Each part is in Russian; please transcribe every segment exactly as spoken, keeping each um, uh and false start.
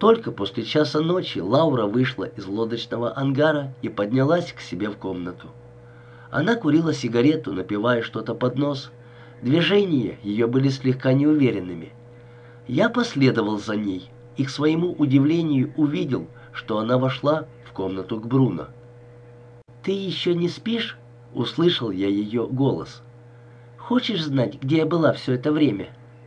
Только после часа ночи Лаура вышла из лодочного ангара и поднялась к себе в комнату. Она курила сигарету, напевая что-то под нос. Движения ее были слегка неуверенными. Я последовал за ней и, к своему удивлению, увидел, что она вошла в комнату к Бруно. «Ты еще не спишь?» — услышал я ее голос. «Хочешь знать, где я была все это время?»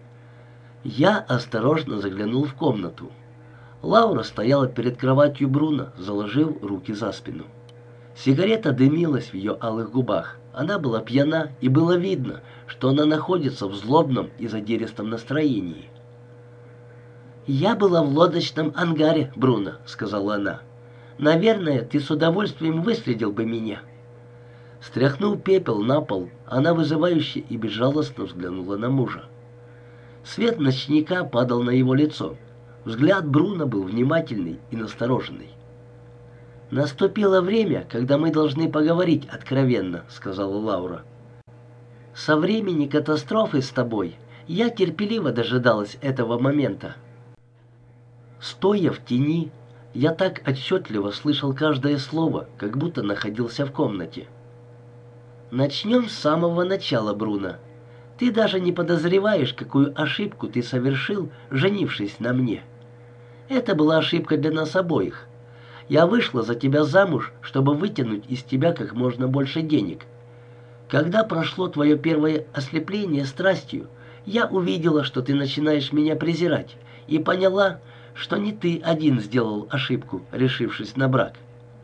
Я осторожно заглянул в комнату. Лаура стояла перед кроватью Бруно, заложив руки за спину. Сигарета дымилась в ее алых губах. Она была пьяна, и было видно, что она находится в злобном и задиристом настроении. «Я была в лодочном ангаре, Бруно», — сказала она. «Наверное, ты с удовольствием выследил бы меня». Стряхнув пепел на пол, она вызывающе и безжалостно взглянула на мужа. Свет ночника падал на его лицо. Взгляд Бруно был внимательный и настороженный. «Наступило время, когда мы должны поговорить откровенно», — сказала Лаура. «Со времени катастрофы с тобой я терпеливо дожидалась этого момента. Стоя в тени, я так отчетливо слышал каждое слово, как будто находился в комнате. Начнем с самого начала, Бруно. Ты даже не подозреваешь, какую ошибку ты совершил, женившись на мне. Это была ошибка для нас обоих. Я вышла за тебя замуж, чтобы вытянуть из тебя как можно больше денег. Когда прошло твое первое ослепление страстью, я увидела, что ты начинаешь меня презирать, и поняла, что не ты один сделал ошибку, решившись на брак».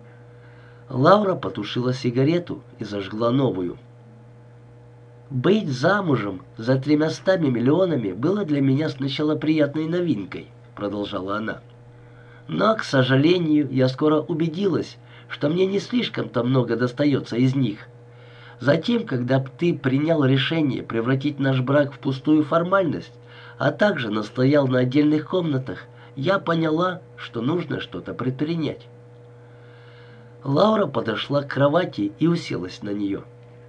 Лаура потушила сигарету и зажгла новую. «Быть замужем за тремястами миллионами было для меня сначала приятной новинкой», — продолжала она. «Но, к сожалению, я скоро убедилась, что мне не слишком-то много достается из них. Затем, когда ты принял решение превратить наш брак в пустую формальность, а также настоял на отдельных комнатах, я поняла, что нужно что-то предпринять». Лаура подошла к кровати и уселась на нее.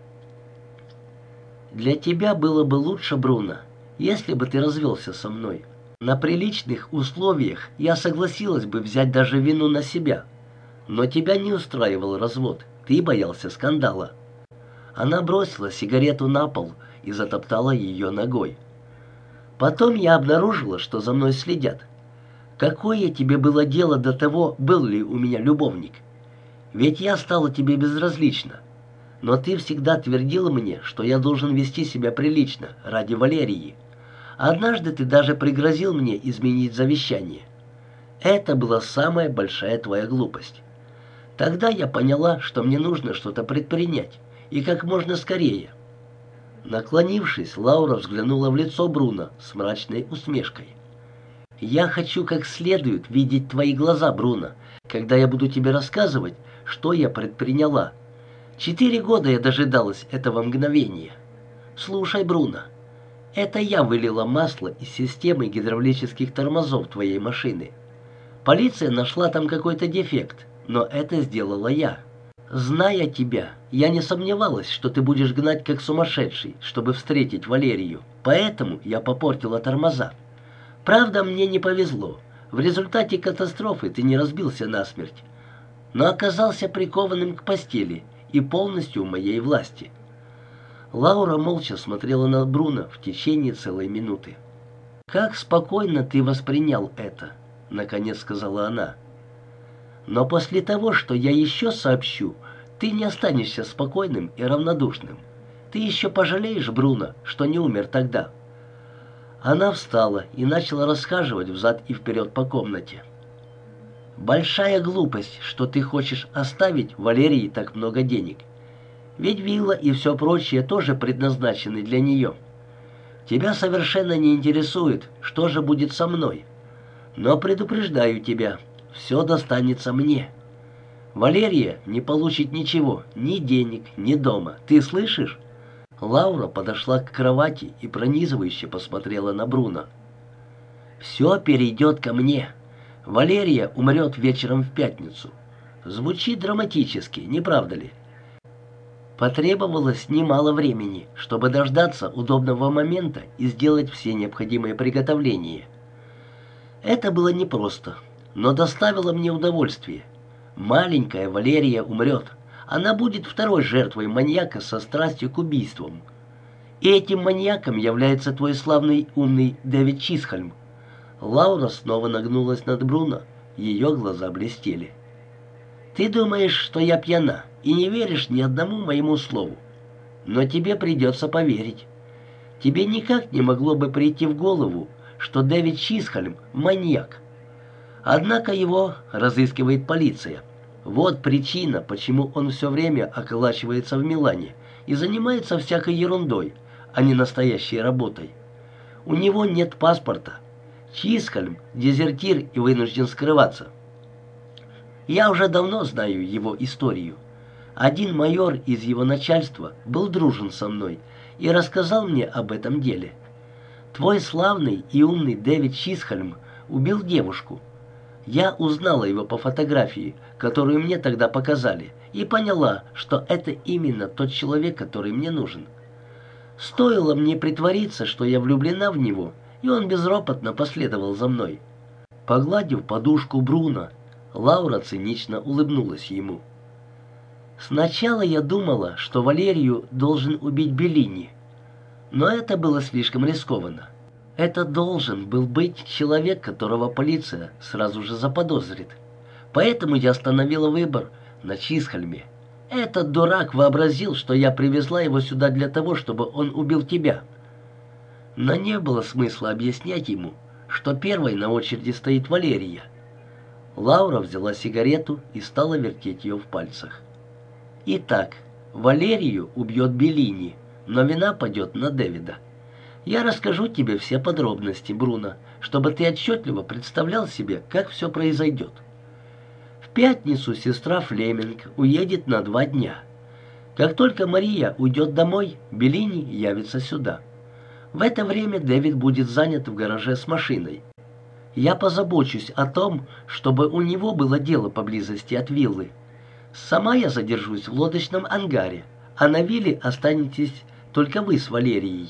«Для тебя было бы лучше, Бруно, если бы ты развелся со мной. На приличных условиях я согласилась бы взять даже вину на себя. Но тебя не устраивал развод, ты боялся скандала». Она бросила сигарету на пол и затоптала ее ногой. «Потом я обнаружила, что за мной следят. Какое тебе было дело до того, был ли у меня любовник? Ведь я стала тебе безразлична. Но ты всегда твердила мне, что я должен вести себя прилично, ради Валерии. Однажды ты даже пригрозил мне изменить завещание. Это была самая большая твоя глупость. Тогда я поняла, что мне нужно что-то предпринять, и как можно скорее». Наклонившись, Лаура взглянула в лицо Бруно с мрачной усмешкой. «Я хочу как следует видеть твои глаза, Бруно, когда я буду тебе рассказывать, что я предприняла. Четыре года я дожидалась этого мгновения. Слушай, Бруно, это я вылила масло из системы гидравлических тормозов твоей машины. Полиция нашла там какой-то дефект, но это сделала я. Зная тебя, я не сомневалась, что ты будешь гнать как сумасшедший, чтобы встретить Валерию, поэтому я попортила тормоза. Правда, мне не повезло. В результате катастрофы ты не разбился насмерть, но оказался прикованным к постели и полностью в моей власти». Лаура молча смотрела на Бруно в течение целой минуты. «Как спокойно ты воспринял это», — наконец сказала она. «Но после того, что я еще сообщу, ты не останешься спокойным и равнодушным. Ты еще пожалеешь, Бруно, что не умер тогда». Она встала и начала расхаживать взад и вперед по комнате. «Большая глупость, что ты хочешь оставить Валерии так много денег. Ведь вилла и все прочее тоже предназначены для нее. Тебя совершенно не интересует, что же будет со мной. Но предупреждаю тебя, все достанется мне. Валерия не получит ничего, ни денег, ни дома. Ты слышишь?» Лаура подошла к кровати и пронизывающе посмотрела на Бруно. «Все перейдет ко мне. Валерия умрет вечером в пятницу. Звучит драматически, не правда ли? Потребовалось немало времени, чтобы дождаться удобного момента и сделать все необходимые приготовления. Это было непросто, но доставила мне удовольствие. Маленькая Валерия умрет. Она будет второй жертвой маньяка со страстью к убийствам. И этим маньяком является твой славный умный Дэвид Чисхольм». Лаура снова нагнулась над Бруно. Ее глаза блестели. «Ты думаешь, что я пьяна, и не веришь ни одному моему слову. Но тебе придется поверить. Тебе никак не могло бы прийти в голову, что Дэвид Чисхольм — маньяк. Однако его разыскивает полиция. Вот причина, почему он все время околачивается в Милане и занимается всякой ерундой, а не настоящей работой. У него нет паспорта. Чисхольм — дезертир и вынужден скрываться. Я уже давно знаю его историю. Один майор из его начальства был дружен со мной и рассказал мне об этом деле. Твой славный и умный Дэвид Чисхольм убил девушку. Я узнала его по фотографии, которую мне тогда показали, и поняла, что это именно тот человек, который мне нужен. Стоило мне притвориться, что я влюблена в него, и он безропотно последовал за мной». Погладив подушку Бруно, Лаура цинично улыбнулась ему. «Сначала я думала, что Валерию должен убить Беллини, но это было слишком рискованно. Это должен был быть человек, которого полиция сразу же заподозрит. Поэтому я остановила выбор на Чисхольме. Этот дурак вообразил, что я привезла его сюда для того, чтобы он убил тебя». Но не было смысла объяснять ему, что первой на очереди стоит Валерия. Лаура взяла сигарету и стала вертеть ее в пальцах. «Итак, Валерию убьет Беллини, но вина падет на Дэвида. Я расскажу тебе все подробности, Бруно, чтобы ты отчетливо представлял себе, как все произойдет. В пятницу сестра Флеминг уедет на два дня. Как только Мария уйдет домой, Беллини явится сюда. В это время Дэвид будет занят в гараже с машиной. Я позабочусь о том, чтобы у него было дело поблизости от виллы. Сама я задержусь в лодочном ангаре, а на вилле останетесь только вы с Валерией».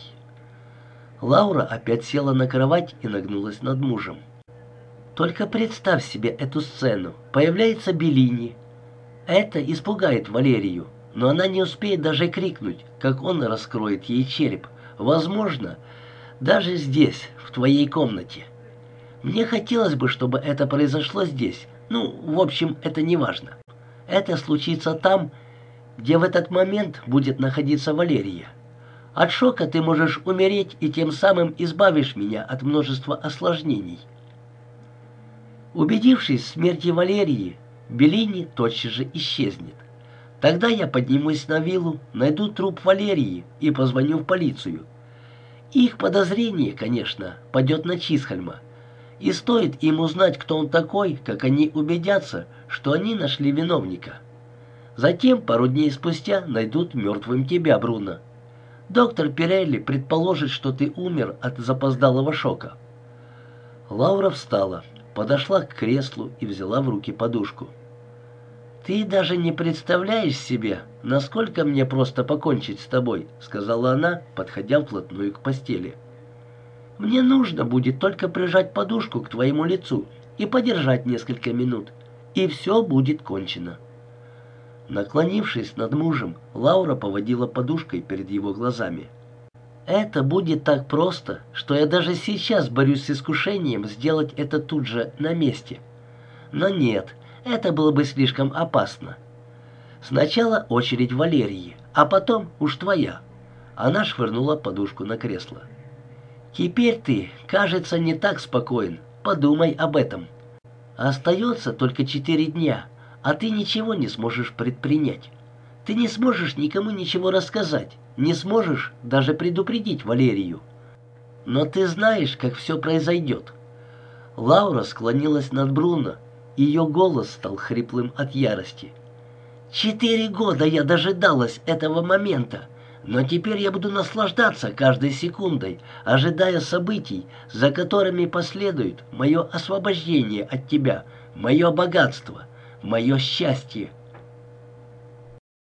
Лаура опять села на кровать и нагнулась над мужем. «Только представь себе эту сцену. Появляется Беллини. Это испугает Валерию, но она не успеет даже крикнуть, как он раскроет ей череп. Возможно, даже здесь, в твоей комнате. Мне хотелось бы, чтобы это произошло здесь. Ну, в общем, это не важно. Это случится там, где в этот момент будет находиться Валерия. От шока ты можешь умереть и тем самым избавишь меня от множества осложнений». Убедившись в смерти Валерии, Беллини тотчас же исчезнет. Тогда я поднимусь на виллу, найду труп Валерии и позвоню в полицию. Их подозрение, конечно, падет на Чисхольма. И стоит им узнать, кто он такой, как они убедятся, что они нашли виновника. Затем, пару дней спустя, найдут мертвым тебя, Бруно. Доктор Пирелли предположит, что ты умер от запоздалого шока». Лаура встала, подошла к креслу и взяла в руки подушку. «Ты даже не представляешь себе, насколько мне просто покончить с тобой», — сказала она, подходя вплотную к постели. «Мне нужно будет только прижать подушку к твоему лицу и подержать несколько минут, и все будет кончено». Наклонившись над мужем, Лаура поводила подушкой перед его глазами. «Это будет так просто, что я даже сейчас борюсь с искушением сделать это тут же, на месте. Но нет, это было бы слишком опасно. Сначала очередь Валерии, а потом уж твоя». Она швырнула подушку на кресло. «Теперь ты, кажется, не так спокоен. Подумай об этом. Остается только четыре дня, а ты ничего не сможешь предпринять. Ты не сможешь никому ничего рассказать, не сможешь даже предупредить Валерию. Но ты знаешь, как все произойдет». Лаура склонилась над Бруно, и ее голос стал хриплым от ярости. «Четыре года я дожидалась этого момента, но теперь я буду наслаждаться каждой секундой, ожидая событий, за которыми последует мое освобождение от тебя, мое богатство, мое счастье.